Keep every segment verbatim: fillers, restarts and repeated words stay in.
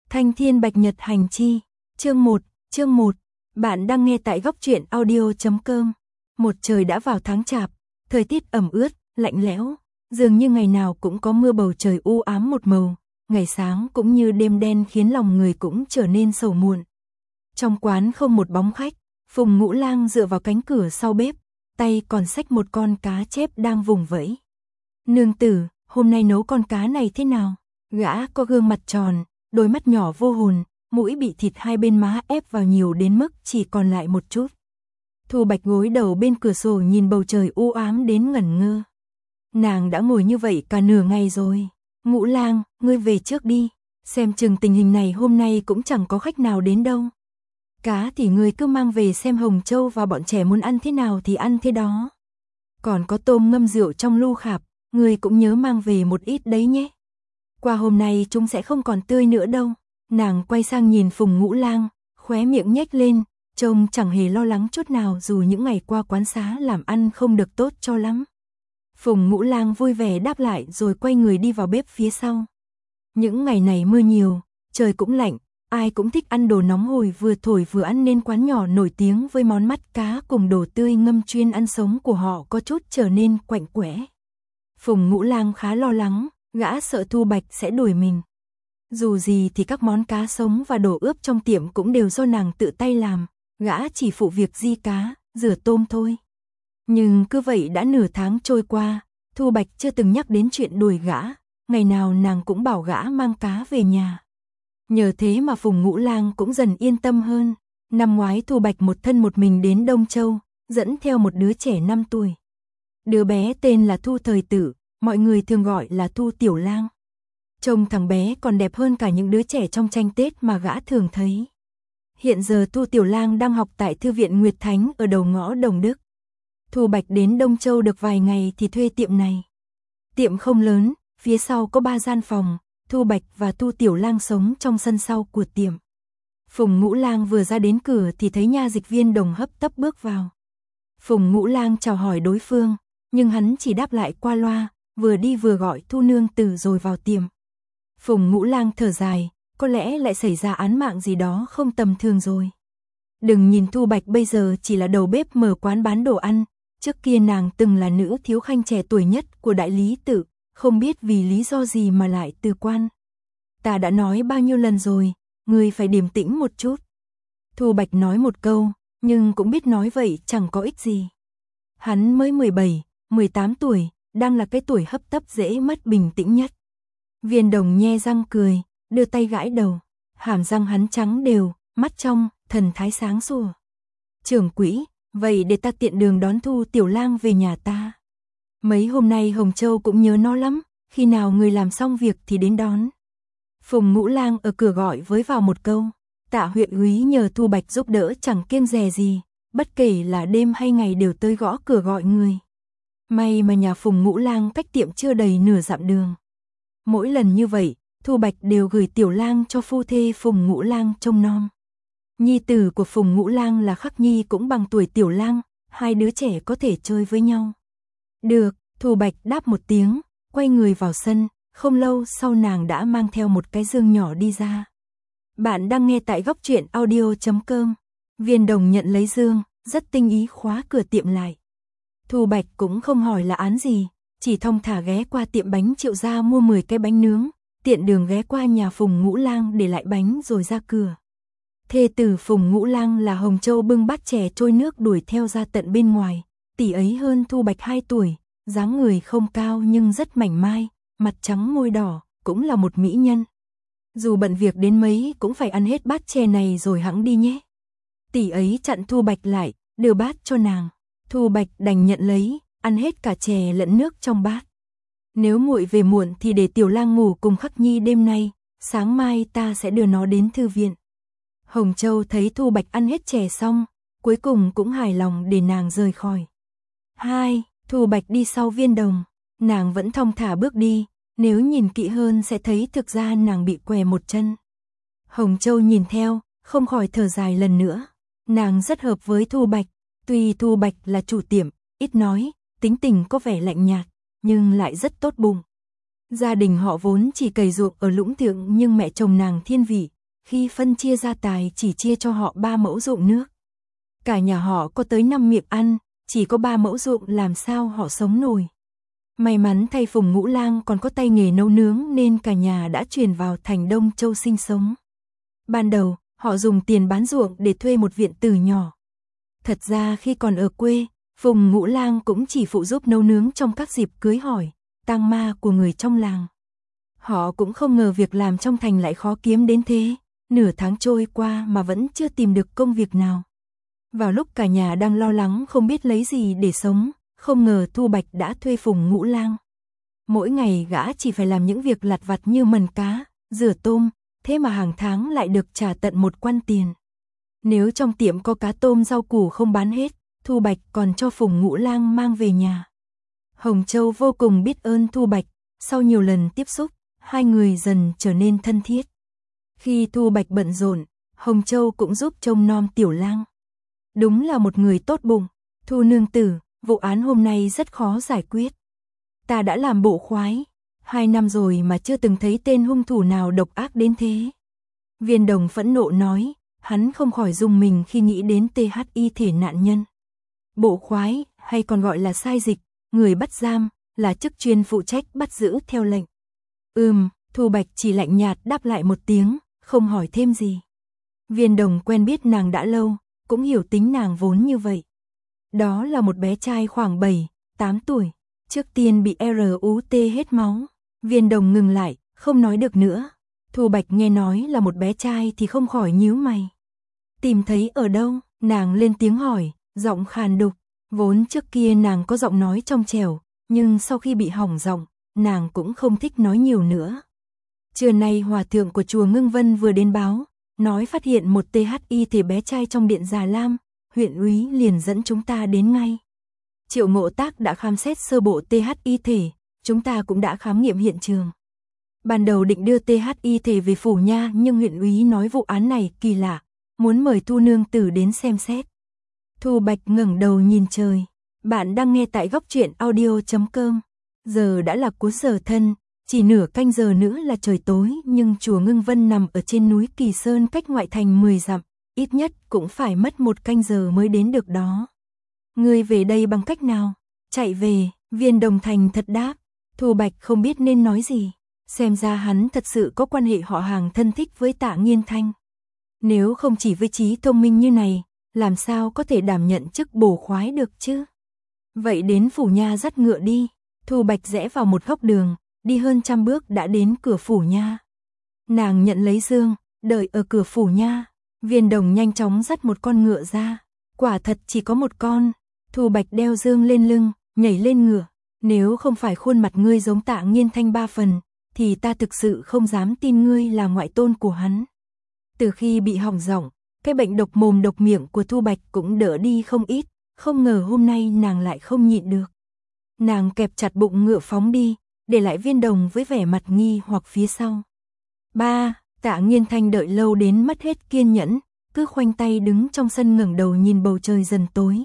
Thanh Thiên Bạch Nhật Hành Chi, chương một, chương một. Bạn đang nghe tại góc truyện audio chấm com. Một trời đã vào tháng chạp, thời tiết ẩm ướt, lạnh lẽo, dường như ngày nào cũng có mưa, bầu trời u ám một màu, ngày sáng cũng như đêm đen khiến lòng người cũng trở nên sầu muộn. Trong quán không một bóng khách, Phùng Ngũ Lang dựa vào cánh cửa sau bếp, tay còn xách một con cá chép đang vùng vẫy. Nương tử, hôm nay nấu con cá này thế nào? Gã có gương mặt tròn, đôi mắt nhỏ vô hồn, mũi bị thịt hai bên má ép vào nhiều đến mức chỉ còn lại một chút. Thu Bạch gối đầu bên cửa sổ nhìn bầu trời u ám đến ngẩn ngơ. Nàng đã ngồi như vậy cả nửa ngày rồi. Ngũ Lang, ngươi về trước đi, xem chừng tình hình này hôm nay cũng chẳng có khách nào đến đâu. Cá thì ngươi cứ mang về xem Hồng Châu và bọn trẻ muốn ăn thế nào thì ăn thế đó. Còn có tôm ngâm rượu trong lu khạp, ngươi cũng nhớ mang về một ít đấy nhé. Qua hôm nay chúng sẽ không còn tươi nữa đâu. Nàng quay sang nhìn Phùng Ngũ Lang, khóe miệng nhếch lên, trông chẳng hề lo lắng chút nào dù những ngày qua quán xá làm ăn không được tốt cho lắm. Phùng Ngũ Lang vui vẻ đáp lại rồi quay người đi vào bếp phía sau. Những ngày này mưa nhiều, trời cũng lạnh, ai cũng thích ăn đồ nóng hổi vừa thổi vừa ăn nên quán nhỏ nổi tiếng với món mắt cá cùng đồ tươi ngâm chuyên ăn sống của họ có chút trở nên quạnh quẽ. Phùng Ngũ Lang khá lo lắng, gã sợ Thu Bạch sẽ đuổi mình. Dù gì thì các món cá sống và đồ ướp trong tiệm cũng đều do nàng tự tay làm, gã chỉ phụ việc di cá, rửa tôm thôi. Nhưng cứ vậy đã nửa tháng trôi qua, Thu Bạch chưa từng nhắc đến chuyện đuổi gã, ngày nào nàng cũng bảo gã mang cá về nhà. Nhờ thế mà Phùng Ngũ Lang cũng dần yên tâm hơn. Năm ngoái Thu Bạch một thân một mình đến Đông Châu, dẫn theo một đứa trẻ năm tuổi. Đứa bé tên là Thu Thời Tử, mọi người thường gọi là Thu Tiểu Lang. Trông thằng bé còn đẹp hơn cả những đứa trẻ trong tranh Tết mà gã thường thấy. Hiện giờ Thu Tiểu Lang đang học tại Thư viện Nguyệt Thánh ở đầu ngõ Đồng Đức. Thu Bạch đến Đông Châu được vài ngày thì thuê tiệm này. Tiệm không lớn, phía sau có ba gian phòng, Thu Bạch và Thu Tiểu Lang sống trong sân sau của tiệm. Phùng Ngũ Lang vừa ra đến cửa thì thấy nha dịch viên Đồng hấp tấp bước vào. Phùng Ngũ Lang chào hỏi đối phương, nhưng hắn chỉ đáp lại qua loa, vừa đi vừa gọi Thu nương tử rồi vào tiệm. Phùng Ngũ Lang thở dài, có lẽ lại xảy ra án mạng gì đó không tầm thường rồi. Đừng nhìn Thu Bạch bây giờ chỉ là đầu bếp mở quán bán đồ ăn, trước kia nàng từng là nữ thiếu khanh trẻ tuổi nhất của đại lý tự, không biết vì lý do gì mà lại từ quan. Ta đã nói bao nhiêu lần rồi, ngươi phải điềm tĩnh một chút. Thu Bạch nói một câu, nhưng cũng biết nói vậy chẳng có ích gì. Hắn mới mười bảy, mười tám tuổi, đang là cái tuổi hấp tấp dễ mất bình tĩnh nhất. Viên Đồng nhe răng cười, đưa tay gãi đầu, hàm răng hắn trắng đều, mắt trong, thần thái sáng sủa. Trưởng quỹ, vậy để ta tiện đường đón Thu Tiểu Lang về nhà ta. Mấy hôm nay Hồng Châu cũng nhớ nó lắm, khi nào người làm xong việc thì đến đón. Phùng Ngũ Lang ở cửa gọi với vào một câu, Tạ huyện úy nhờ Thu Bạch giúp đỡ chẳng kiêng dè gì, bất kể là đêm hay ngày đều tới gõ cửa gọi người. May mà nhà Phùng Ngũ Lang cách tiệm chưa đầy nửa dặm đường. Mỗi lần như vậy, Thu Bạch đều gửi Tiểu Lang cho phu thê Phùng Ngũ Lang trông nom. Nhi tử của Phùng Ngũ Lang là Khắc Nhi cũng bằng tuổi Tiểu Lang, hai đứa trẻ có thể chơi với nhau. Được, Thu Bạch đáp một tiếng, quay người vào sân, không lâu sau nàng đã mang theo một cái dương nhỏ đi ra. Bạn đang nghe tại góc truyện audio chấm com. Viên Đồng nhận lấy dương, rất tinh ý khóa cửa tiệm lại. Thu Bạch cũng không hỏi là án gì, chỉ thong thả ghé qua tiệm bánh Triệu gia mua mười cái bánh nướng, tiện đường ghé qua nhà Phùng Ngũ Lang để lại bánh rồi ra cửa. Thê tử Phùng Ngũ Lang là Hồng Châu bưng bát chè trôi nước đuổi theo ra tận bên ngoài, tỷ ấy hơn Thu Bạch hai tuổi, dáng người không cao nhưng rất mảnh mai, mặt trắng môi đỏ, cũng là một mỹ nhân. Dù bận việc đến mấy cũng phải ăn hết bát chè này rồi hẵng đi nhé. Tỷ ấy chặn Thu Bạch lại, đưa bát cho nàng. Thu Bạch đành nhận lấy, ăn hết cả chè lẫn nước trong bát. Nếu muội về muộn thì để Tiểu Lang ngủ cùng Khắc Nhi đêm nay, sáng mai ta sẽ đưa nó đến thư viện. Hồng Châu thấy Thu Bạch ăn hết chè xong, cuối cùng cũng hài lòng để nàng rời khỏi. Hai, Thu Bạch đi sau Viên Đồng, nàng vẫn thong thả bước đi, nếu nhìn kỹ hơn sẽ thấy thực ra nàng bị què một chân. Hồng Châu nhìn theo, không khỏi thở dài lần nữa, nàng rất hợp với Thu Bạch, tuy Thu Bạch là chủ tiệm, ít nói, tính tình có vẻ lạnh nhạt, nhưng lại rất tốt bụng. Gia đình họ vốn chỉ cày ruộng ở Lũng Thượng nhưng mẹ chồng nàng thiên vị, khi phân chia gia tài chỉ chia cho họ ba mẫu ruộng nước. Cả nhà họ có tới năm miệng ăn, chỉ có ba mẫu ruộng làm sao họ sống nổi. May mắn thay Phùng Ngũ Lang còn có tay nghề nấu nướng nên cả nhà đã chuyển vào thành Đông Châu sinh sống. Ban đầu, họ dùng tiền bán ruộng để thuê một viện tử nhỏ. Thật ra khi còn ở quê, Phùng Ngũ Lang cũng chỉ phụ giúp nấu nướng trong các dịp cưới hỏi, tang ma của người trong làng. Họ cũng không ngờ việc làm trong thành lại khó kiếm đến thế, nửa tháng trôi qua mà vẫn chưa tìm được công việc nào. Vào lúc cả nhà đang lo lắng không biết lấy gì để sống, không ngờ Thu Bạch đã thuê Phùng Ngũ Lang. Mỗi ngày gã chỉ phải làm những việc lặt vặt như mần cá, rửa tôm, thế mà hàng tháng lại được trả tận một quan tiền. Nếu trong tiệm có cá tôm rau củ không bán hết, Thu Bạch còn cho Phùng Ngũ Lang mang về nhà. Hồng Châu vô cùng biết ơn Thu Bạch, sau nhiều lần tiếp xúc, hai người dần trở nên thân thiết. Khi Thu Bạch bận rộn, Hồng Châu cũng giúp trông nom Tiểu Lang. Đúng là một người tốt bụng. Thu nương tử, vụ án hôm nay rất khó giải quyết. Ta đã làm bộ khoái, hai năm rồi mà chưa từng thấy tên hung thủ nào độc ác đến thế. Viên Đồng phẫn nộ nói, hắn không khỏi rùng mình khi nghĩ đến tê hát i thể nạn nhân. Bộ khoái, hay còn gọi là sai dịch, người bắt giam, là chức chuyên phụ trách bắt giữ theo lệnh. Ừm, Thu Bạch chỉ lạnh nhạt đáp lại một tiếng, không hỏi thêm gì. Viên Đồng quen biết nàng đã lâu, cũng hiểu tính nàng vốn như vậy. Đó là một bé trai khoảng bảy, tám tuổi, trước tiên bị rờ u tê hết máu. Viên Đồng ngừng lại, không nói được nữa. Thu Bạch nghe nói là một bé trai thì không khỏi nhíu mày. Tìm thấy ở đâu? Nàng lên tiếng hỏi, giọng khàn đục. Vốn trước kia nàng có giọng nói trong trẻo, nhưng sau khi bị hỏng giọng, nàng cũng không thích nói nhiều nữa. Trưa nay hòa thượng của chùa Ngưng Vân vừa đến báo, nói phát hiện một tê hát i thể bé trai trong điện Già Lam, huyện úy liền dẫn chúng ta đến ngay. Triệu Ngộ Tác đã khám xét sơ bộ tê hát i thể, chúng ta cũng đã khám nghiệm hiện trường. Ban đầu định đưa tê hát i thể về phủ nha, nhưng huyện úy nói vụ án này kỳ lạ, muốn mời Thu nương tử đến xem xét. Thu Bạch ngẩng đầu nhìn trời. Bạn đang nghe tại góc truyện audio chấm com. Giờ đã là cuối giờ thân, chỉ nửa canh giờ nữa là trời tối, nhưng chùa Ngưng Vân nằm ở trên núi Kỳ Sơn cách ngoại thành mười dặm, ít nhất cũng phải mất một canh giờ mới đến được đó. Ngươi về đây bằng cách nào? Chạy về, Viên Đồng thành thật đáp. Thu Bạch không biết nên nói gì, xem ra hắn thật sự có quan hệ họ hàng thân thích với Tạ Nghiên Thanh. Nếu không chỉ với trí thông minh như này, làm sao có thể đảm nhận chức bổ khoái được chứ? Vậy đến phủ nha dắt ngựa đi. Thu Bạch rẽ vào một góc đường, đi hơn trăm bước đã đến cửa phủ nha. Nàng nhận lấy dương, đợi ở cửa phủ nha. Viên Đồng nhanh chóng dắt một con ngựa ra. Quả thật chỉ có một con. Thu Bạch đeo dương lên lưng, nhảy lên ngựa. Nếu không phải khuôn mặt ngươi giống Tạ Nghiên Thanh ba phần, thì ta thực sự không dám tin ngươi là ngoại tôn của hắn. Từ khi bị hỏng giọng, cái bệnh độc mồm độc miệng của Thu Bạch cũng đỡ đi không ít, không ngờ hôm nay nàng lại không nhịn được. Nàng kẹp chặt bụng ngựa phóng đi, để lại Viên Đồng với vẻ mặt nghi hoặc phía sau. Ba, Tạ Nghiên Thanh đợi lâu đến mất hết kiên nhẫn, cứ khoanh tay đứng trong sân ngẩng đầu nhìn bầu trời dần tối.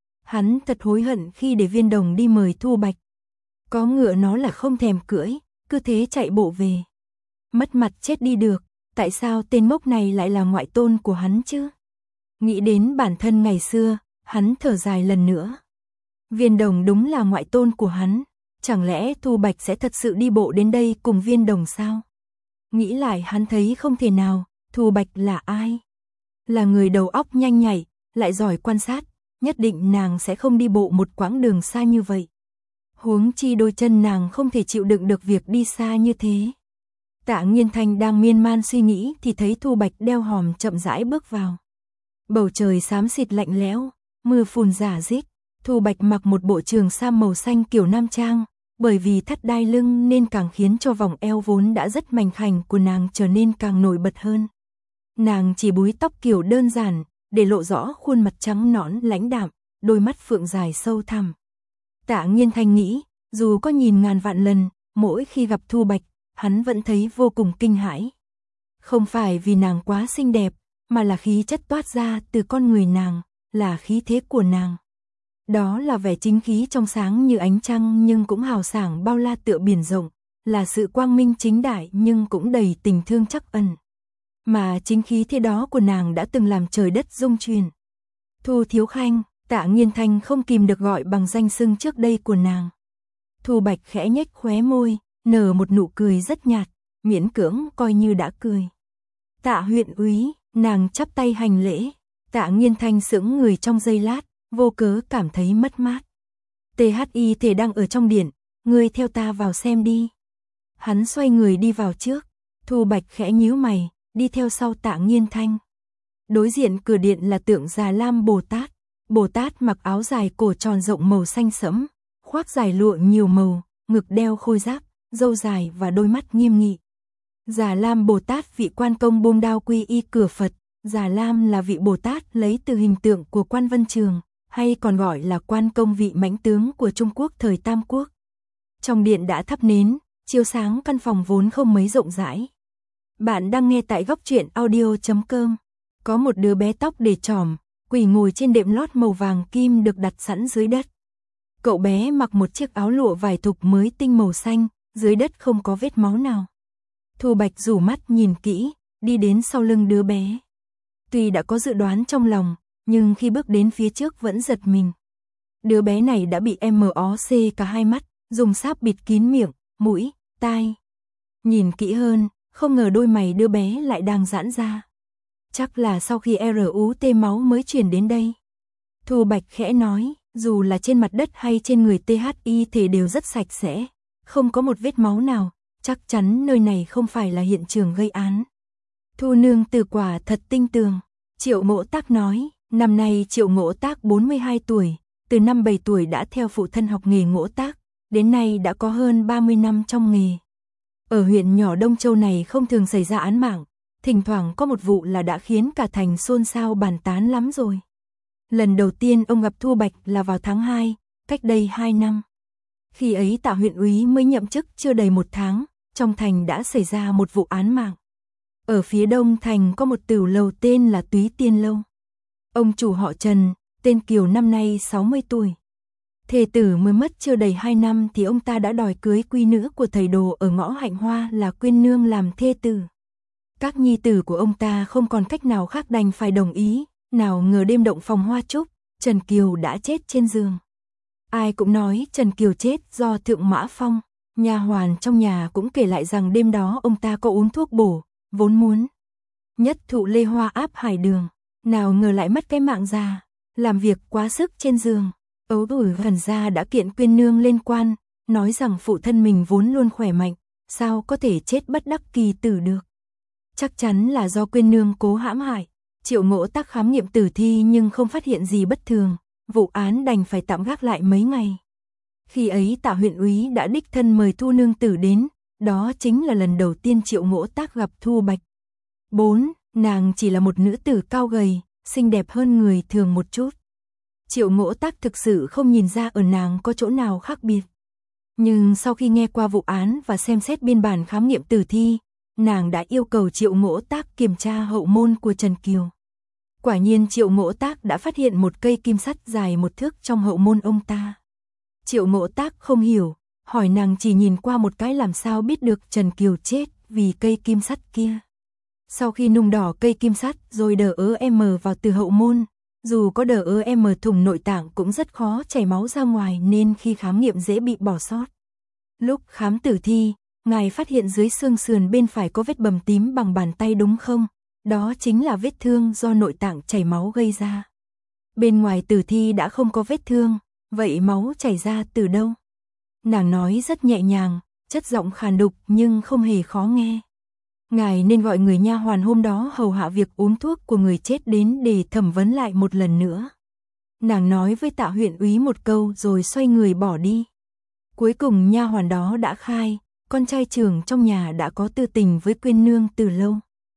Hắn thật hối hận khi để Viên Đồng đi mời Thu Bạch. Có ngựa nó là không thèm cưỡi, cứ thế chạy bộ về. Mất mặt chết đi được, tại sao tên ngốc này lại là ngoại tôn của hắn chứ? Nghĩ đến bản thân ngày xưa, hắn thở dài lần nữa. Viên Đồng đúng là ngoại tôn của hắn, chẳng lẽ Thu Bạch sẽ thật sự đi bộ đến đây cùng Viên Đồng sao? Nghĩ lại hắn thấy không thể nào, Thu Bạch là ai? Là người đầu óc nhanh nhạy, lại giỏi quan sát, nhất định nàng sẽ không đi bộ một quãng đường xa như vậy. Huống chi đôi chân nàng không thể chịu đựng được việc đi xa như thế. Tạ Nghiên Thanh đang miên man suy nghĩ thì thấy Thu Bạch đeo hòm chậm rãi bước vào. Bầu trời xám xịt lạnh lẽo, mưa phùn rả rích. Thu Bạch mặc một bộ trường sam màu xanh kiểu nam trang, bởi vì thắt đai lưng nên càng khiến cho vòng eo vốn đã rất mảnh khảnh của nàng trở nên càng nổi bật hơn. Nàng chỉ búi tóc kiểu đơn giản, để lộ rõ khuôn mặt trắng nõn lãnh đạm, đôi mắt phượng dài sâu thẳm. Tạ Nghiên Thanh nghĩ, dù có nhìn ngàn vạn lần, mỗi khi gặp Thu Bạch, hắn vẫn thấy vô cùng kinh hãi. Không phải vì nàng quá xinh đẹp, mà là khí chất toát ra từ con người nàng, là khí thế của nàng. Đó là vẻ chính khí trong sáng như ánh trăng nhưng cũng hào sảng bao la tựa biển rộng, là sự quang minh chính đại nhưng cũng đầy tình thương trắc ẩn. mà chính khí thế đó của nàng đã từng làm trời đất rung chuyển. Thu Thiếu Khanh, Tạ Nghiên Thanh không kìm được gọi bằng danh xưng trước đây của nàng. Thu Bạch khẽ nhếch khóe môi, nở một nụ cười rất nhạt, miễn cưỡng coi như đã cười. Tạ huyện úy, nàng chắp tay hành lễ. Tạ Nghiên Thanh sững người trong giây lát, vô cớ cảm thấy mất mát. tê hát i thể đang ở trong điện, ngươi theo ta vào xem đi. Hắn xoay người đi vào trước, Thu Bạch khẽ nhíu mày, đi theo sau Tạ Nghiên Thanh. Đối diện cửa điện là tượng Già Lam Bồ Tát. Bồ Tát mặc áo dài cổ tròn rộng màu xanh sẫm, khoác dài lụa nhiều màu, ngực đeo khôi giáp, râu dài và đôi mắt nghiêm nghị. Già Lam Bồ Tát vị quan công buông đao quy y cửa Phật. Già Lam là vị Bồ Tát lấy từ hình tượng của Quan Vân Trường, hay còn gọi là quan công vị mãnh tướng của Trung Quốc thời Tam Quốc. Trong điện đã thắp nến, chiếu sáng căn phòng vốn không mấy rộng rãi. Bạn đang nghe tại góc truyện audio chấm com. Có một đứa bé tóc để trỏm, quỳ ngồi trên đệm lót màu vàng kim được đặt sẵn dưới đất. Cậu bé mặc một chiếc áo lụa vải thục mới tinh màu xanh, dưới đất không có vết máu nào. Thu Bạch rủ mắt nhìn kỹ, đi đến sau lưng đứa bé. Tuy đã có dự đoán trong lòng, nhưng khi bước đến phía trước vẫn giật mình. Đứa bé này đã bị em o xê cả hai mắt, dùng sáp bịt kín miệng, mũi, tai. Nhìn kỹ hơn, không ngờ đôi mày đứa bé lại đang giãn ra. Chắc là sau khi rờ u tê máu mới chuyển đến đây. Thu Bạch khẽ nói, dù là trên mặt đất hay trên người tê hát i thể đều rất sạch sẽ, không có một vết máu nào, chắc chắn nơi này không phải là hiện trường gây án. Thu nương từ quả thật tinh tường. Triệu Ngỗ Tác nói, năm nay Triệu Ngỗ Tác bốn mươi hai tuổi, từ năm bảy tuổi đã theo phụ thân học nghề ngỗ tác, đến nay đã có hơn ba mươi năm trong nghề. Ở huyện nhỏ Đông Châu này không thường xảy ra án mạng, thỉnh thoảng có một vụ là đã khiến cả thành xôn xao bàn tán lắm rồi. Lần đầu tiên ông gặp Thu Bạch là vào tháng hai, cách đây hai năm. Khi ấy Tạ huyện úy mới nhậm chức chưa đầy một tháng, trong thành đã xảy ra một vụ án mạng. Ở phía đông thành có một tửu lầu tên là Túy Tiên Lâu. Ông chủ họ Trần, tên Kiều năm nay sáu mươi tuổi. Thê tử mới mất chưa đầy hai năm thì ông ta đã đòi cưới quý nữ của thầy đồ ở ngõ Hạnh Hoa là Quyên Nương làm thê tử. Các nhi tử của ông ta không còn cách nào khác đành phải đồng ý, nào ngờ đêm động phòng hoa trúc, Trần Kiều đã chết trên giường. Ai cũng nói Trần Kiều chết do thượng mã phong, nha hoàn trong nhà cũng kể lại rằng đêm đó ông ta có uống thuốc bổ, vốn muốn nhất thụ lê hoa áp hải đường, nào ngờ lại mất cái mạng già, làm việc quá sức trên giường. Ấu ủi gần ra đã kiện Quyên Nương lên quan, nói rằng phụ thân mình vốn luôn khỏe mạnh, sao có thể chết bất đắc kỳ tử được. Chắc chắn là do Quyên Nương cố hãm hại. Triệu Ngỗ Tác khám nghiệm tử thi nhưng không phát hiện gì bất thường, vụ án đành phải tạm gác lại mấy ngày. Khi ấy Tạ huyện úy đã đích thân mời Thu nương tử đến, đó chính là lần đầu tiên Triệu Ngỗ Tác gặp Thu Bạch. bốn. Nàng chỉ là một nữ tử cao gầy, xinh đẹp hơn người thường một chút. Triệu Ngỗ Tác thực sự không nhìn ra ở nàng có chỗ nào khác biệt. Nhưng sau khi nghe qua vụ án và xem xét biên bản khám nghiệm tử thi, nàng đã yêu cầu Triệu Ngỗ Tác kiểm tra hậu môn của Trần Kiều. Quả nhiên Triệu Ngỗ Tác đã phát hiện một cây kim sắt dài một thước trong hậu môn ông ta. Triệu Ngỗ Tác không hiểu, hỏi nàng chỉ nhìn qua một cái làm sao biết được Trần Kiều chết vì cây kim sắt kia. Sau khi nung đỏ cây kim sắt rồi đờ ớ em vào từ hậu môn, dù có đờ ớ em thủng nội tạng cũng rất khó chảy máu ra ngoài nên khi khám nghiệm dễ bị bỏ sót. Lúc khám tử thi, ngài phát hiện dưới xương sườn bên phải có vết bầm tím bằng bàn tay đúng không? Đó chính là vết thương do nội tạng chảy máu gây ra. Bên ngoài tử thi đã không có vết thương, vậy máu chảy ra từ đâu? Nàng nói rất nhẹ nhàng, chất giọng khàn đục nhưng không hề khó nghe. Ngài nên gọi người nha hoàn hôm đó hầu hạ việc uống thuốc của người chết đến để thẩm vấn lại một lần nữa. Nàng nói với Tạ huyện úy một câu rồi xoay người bỏ đi. Cuối cùng nha hoàn đó đã khai, con trai trưởng trong nhà đã có tư tình với Quyên Nương từ lâu.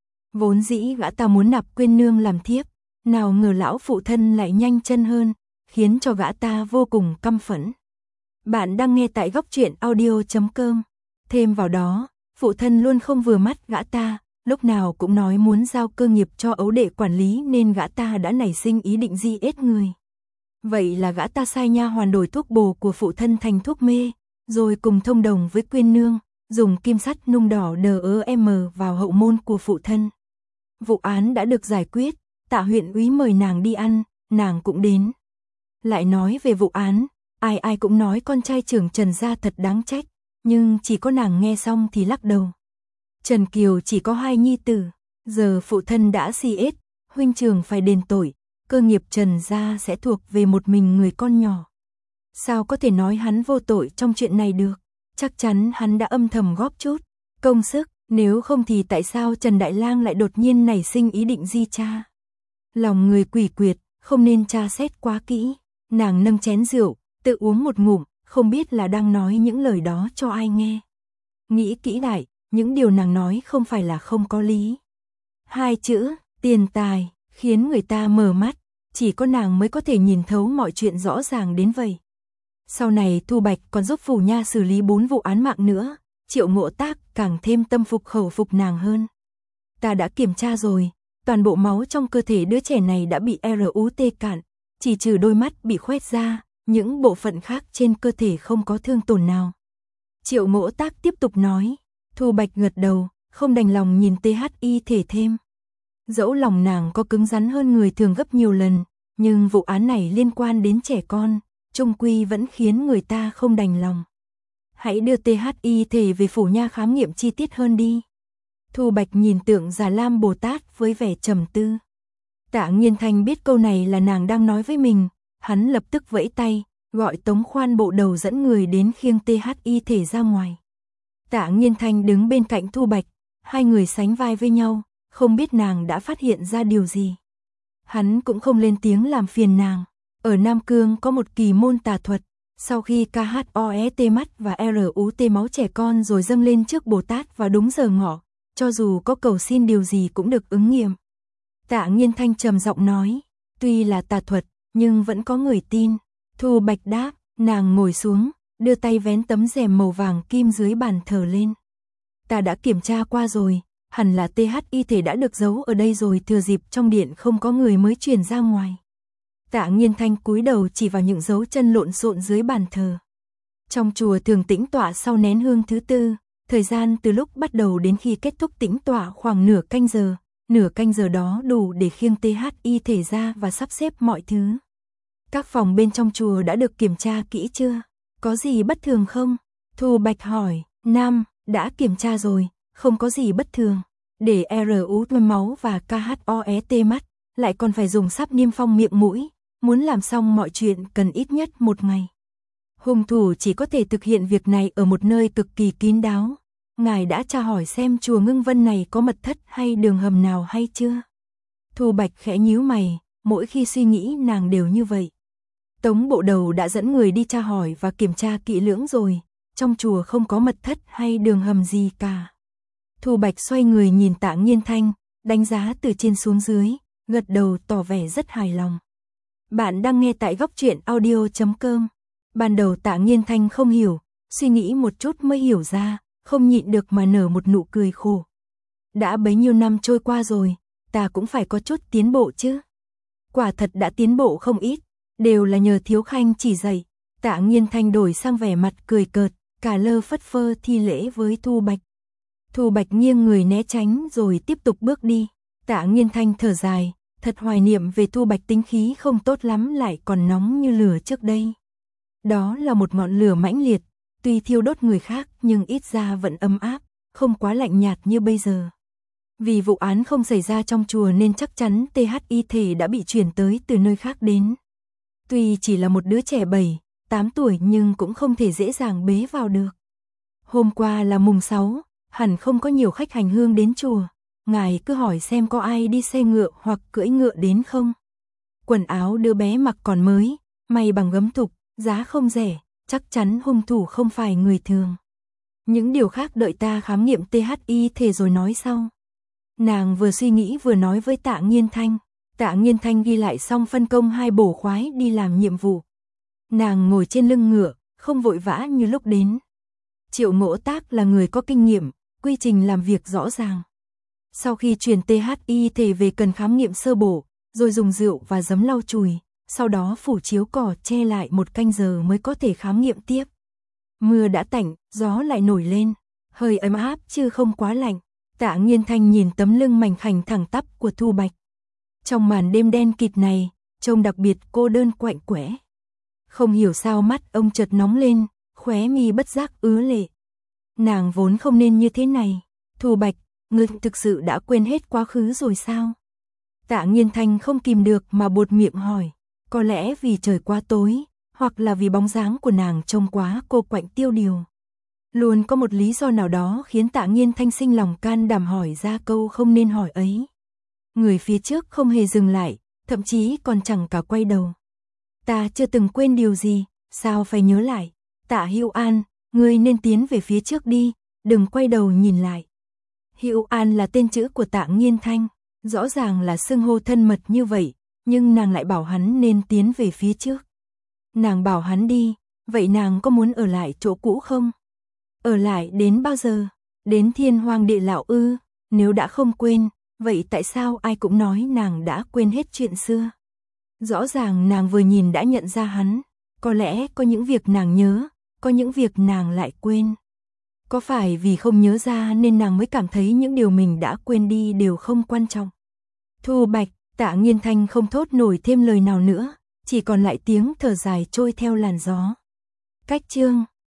Vốn dĩ gã ta muốn nạp Quyên Nương làm thiếp, nào ngờ lão phụ thân lại nhanh chân hơn, khiến cho gã ta vô cùng căm phẫn. Bạn đang nghe tại góc truyện audio chấm com. Thêm vào đó, phụ thân luôn không vừa mắt gã ta, lúc nào cũng nói muốn giao cơ nghiệp cho ấu đệ quản lý nên gã ta đã nảy sinh ý định di ết người. Vậy là gã ta sai nha hoàn đổi thuốc bổ của phụ thân thành thuốc mê, rồi cùng thông đồng với Quyên Nương, dùng kim sắt nung đỏ đờ ớ em vào hậu môn của phụ thân. Vụ án đã được giải quyết, Tạ huyện úy mời nàng đi ăn, nàng cũng đến. Lại nói về vụ án, ai ai cũng nói con trai trưởng Trần gia thật đáng trách, nhưng chỉ có nàng nghe xong thì lắc đầu. Trần Kiều chỉ có hai nhi tử, giờ phụ thân đã si ết, huynh trưởng phải đền tội, cơ nghiệp Trần gia sẽ thuộc về một mình người con nhỏ. Sao có thể nói hắn vô tội trong chuyện này được, chắc chắn hắn đã âm thầm góp chút công sức, nếu không thì tại sao Trần Đại Lang lại đột nhiên nảy sinh ý định di cha. Lòng người quỷ quyệt, không nên tra xét quá kỹ. Nàng nâng chén rượu, tự uống một ngụm, không biết là đang nói những lời đó cho ai nghe. Nghĩ kỹ lại, những điều nàng nói không phải là không có lý. Hai chữ, tiền tài, khiến người ta mở mắt, chỉ có nàng mới có thể nhìn thấu mọi chuyện rõ ràng đến vậy. Sau này Thu Bạch còn giúp Phủ Nha xử lý bốn vụ án mạng nữa, Triệu Ngộ Tác càng thêm tâm phục khẩu phục nàng hơn. Ta đã kiểm tra rồi, toàn bộ máu trong cơ thể đứa trẻ này đã bị rờ u tê cạn, chỉ trừ đôi mắt bị khoét ra, những bộ phận khác trên cơ thể không có thương tổn nào. Triệu Ngộ Tác tiếp tục nói, Thu Bạch gật đầu, không đành lòng nhìn tê hát i thể thêm. Dẫu lòng nàng có cứng rắn hơn người thường gấp nhiều lần, nhưng vụ án này liên quan đến trẻ con, chung quy vẫn khiến người ta không đành lòng. Hãy đưa tê hát i thể về Phủ Nha khám nghiệm chi tiết hơn đi. Thu Bạch nhìn Tượng Già Lam Bồ Tát với vẻ trầm tư. Tạ Nghiên Thanh biết câu này là nàng đang nói với mình, hắn lập tức vẫy tay, gọi Tống Khoan bộ đầu dẫn người đến khiêng tê hát i thể ra ngoài. Tạ Nghiên Thanh đứng bên cạnh Thu Bạch, hai người sánh vai với nhau, không biết nàng đã phát hiện ra điều gì. Hắn cũng không lên tiếng làm phiền nàng. Ở Nam Cương có một kỳ môn tà thuật, sau khi ca hát o e tê mắt và rờ u tê máu trẻ con rồi dâng lên trước Bồ Tát vào đúng giờ ngọ, cho dù có cầu xin điều gì cũng được ứng nghiệm. Tạ Nghiên Thanh trầm giọng nói, tuy là tà thuật, nhưng vẫn có người tin. Thu Bạch đáp, nàng ngồi xuống, đưa tay vén tấm rèm màu vàng kim dưới bàn thờ lên. Ta đã kiểm tra qua rồi, hẳn là tê hát i thể đã được giấu ở đây rồi, thừa dịp trong điện không có người mới truyền ra ngoài. Tạ Nghiên Thanh cúi đầu chỉ vào những dấu chân lộn xộn dưới bàn thờ. Trong chùa thường tĩnh tọa sau nén hương thứ tư, thời gian từ lúc bắt đầu đến khi kết thúc tĩnh tọa khoảng nửa canh giờ, nửa canh giờ đó đủ để khiêng tê hát i thể ra và sắp xếp mọi thứ. Các phòng bên trong chùa đã được kiểm tra kỹ chưa? Có gì bất thường không? Thu Bạch hỏi. Nam, đã kiểm tra rồi, không có gì bất thường. Để rờ u tê máu và ca hát o e tê mắt, lại còn phải dùng sáp niêm phong miệng mũi. Muốn làm xong mọi chuyện cần ít nhất một ngày. Hung thủ chỉ có thể thực hiện việc này ở một nơi cực kỳ kín đáo. Ngài đã tra hỏi xem chùa Ngưng Vân này có mật thất hay đường hầm nào hay chưa? Thu Bạch khẽ nhíu mày, mỗi khi suy nghĩ nàng đều như vậy. Tống bộ đầu đã dẫn người đi tra hỏi và kiểm tra kỹ lưỡng rồi, trong chùa không có mật thất hay đường hầm gì cả. Thu Bạch xoay người nhìn Tạ Nghiên Thanh, đánh giá từ trên xuống dưới, gật đầu tỏ vẻ rất hài lòng. Bạn đang nghe tại góc truyện audio chấm com. Ban đầu Tạ Nghiên Thanh không hiểu, suy nghĩ một chút mới hiểu ra, không nhịn được mà nở một nụ cười khổ. Đã bấy nhiêu năm trôi qua rồi, ta cũng phải có chút tiến bộ chứ. Quả thật đã tiến bộ không ít, đều là nhờ Thiếu Khanh chỉ dạy. Tạ Nghiên Thanh đổi sang vẻ mặt cười cợt, cả lơ phất phơ thi lễ với Thu Bạch. Thu Bạch nghiêng người né tránh rồi tiếp tục bước đi. Tạ Nghiên Thanh thở dài, thật hoài niệm về Thu Bạch, tính khí không tốt lắm lại còn nóng như lửa trước đây. Đó là một ngọn lửa mãnh liệt, tuy thiêu đốt người khác nhưng ít ra vẫn ấm áp, không quá lạnh nhạt như bây giờ. Vì vụ án không xảy ra trong chùa nên chắc chắn tê hát i thể đã bị chuyển tới từ nơi khác đến. Tuy chỉ là một đứa trẻ bảy, tám tuổi nhưng cũng không thể dễ dàng bế vào được. Hôm qua là mùng sáu, hẳn không có nhiều khách hành hương đến chùa. Ngài cứ hỏi xem có ai đi xe ngựa hoặc cưỡi ngựa đến không. Quần áo đứa bé mặc còn mới, may bằng gấm thục, giá không rẻ, chắc chắn hung thủ không phải người thường. Những điều khác đợi ta khám nghiệm tê hát i thể rồi nói sau. Nàng vừa suy nghĩ vừa nói với Tạ Nghiên Thanh. Tạ Nghiên Thanh ghi lại xong phân công hai bổ khoái đi làm nhiệm vụ. Nàng ngồi trên lưng ngựa, không vội vã như lúc đến. Triệu Ngộ Tác là người có kinh nghiệm, quy trình làm việc rõ ràng. Sau khi chuyển tê hát i thể về cần khám nghiệm sơ bộ, rồi dùng rượu và giấm lau chùi, sau đó phủ chiếu cỏ che lại một canh giờ mới có thể khám nghiệm tiếp. Mưa đã tạnh, gió lại nổi lên, hơi ấm áp chứ không quá lạnh. Tạ Nghiên Thanh nhìn tấm lưng mảnh khảnh thẳng tắp của Thu Bạch. Trong màn đêm đen kịt này, trông đặc biệt cô đơn quạnh quẽ. Không hiểu sao mắt ông chợt nóng lên, khóe mi bất giác ứa lệ. Nàng vốn không nên như thế này. Thu Bạch, ngươi thực sự đã quên hết quá khứ rồi sao? Tạ Nghiên Thanh không kìm được mà buột miệng hỏi. Có lẽ vì trời quá tối, hoặc là vì bóng dáng của nàng trông quá cô quạnh tiêu điều. Luôn có một lý do nào đó khiến Tạ Nghiên Thanh sinh lòng can đảm hỏi ra câu không nên hỏi ấy. Người phía trước không hề dừng lại, thậm chí còn chẳng cả quay đầu. Ta chưa từng quên điều gì, sao phải nhớ lại? Tạ Hữu An, ngươi nên tiến về phía trước đi, đừng quay đầu nhìn lại. Hữu An là tên chữ của Tạ Nghiên Thanh, rõ ràng là xưng hô thân mật như vậy, nhưng nàng lại bảo hắn nên tiến về phía trước. Nàng bảo hắn đi, vậy nàng có muốn ở lại chỗ cũ không? Ở lại đến bao giờ? Đến thiên hoàng địa lão ư? Nếu đã không quên, vậy tại sao ai cũng nói nàng đã quên hết chuyện xưa? Rõ ràng nàng vừa nhìn đã nhận ra hắn, có lẽ có những việc nàng nhớ, có những việc nàng lại quên. Có phải vì không nhớ ra nên nàng mới cảm thấy những điều mình đã quên đi đều không quan trọng? Thu Bạch, Tạ Nghiên Thanh không thốt nổi thêm lời nào nữa, chỉ còn lại tiếng thở dài trôi theo làn gió. Cách chương